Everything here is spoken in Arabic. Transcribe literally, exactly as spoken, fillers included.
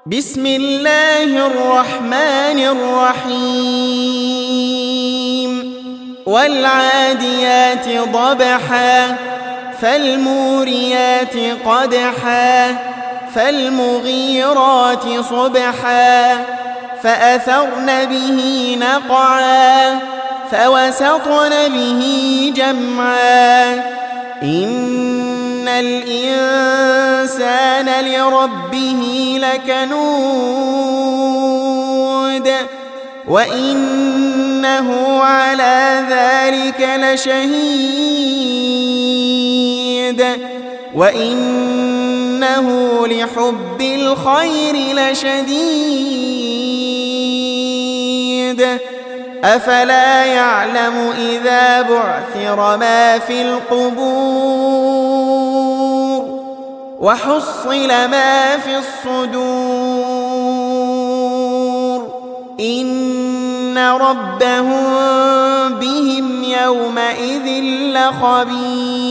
بسم الله الرحمن الرحيم والعاديات ضبحا فالموريات قدحا فالمغيرات صبحا فأثرن به نقعا فوسطن به جمعا إن الإنسان لربه لكنود وإنه على ذلك لشهيد وإنه لحب الخير لشديد أفلا يعلم إذا بعثر ما في القبور وحصل ما في الصدور إن ربهم بهم يومئذ لخبير.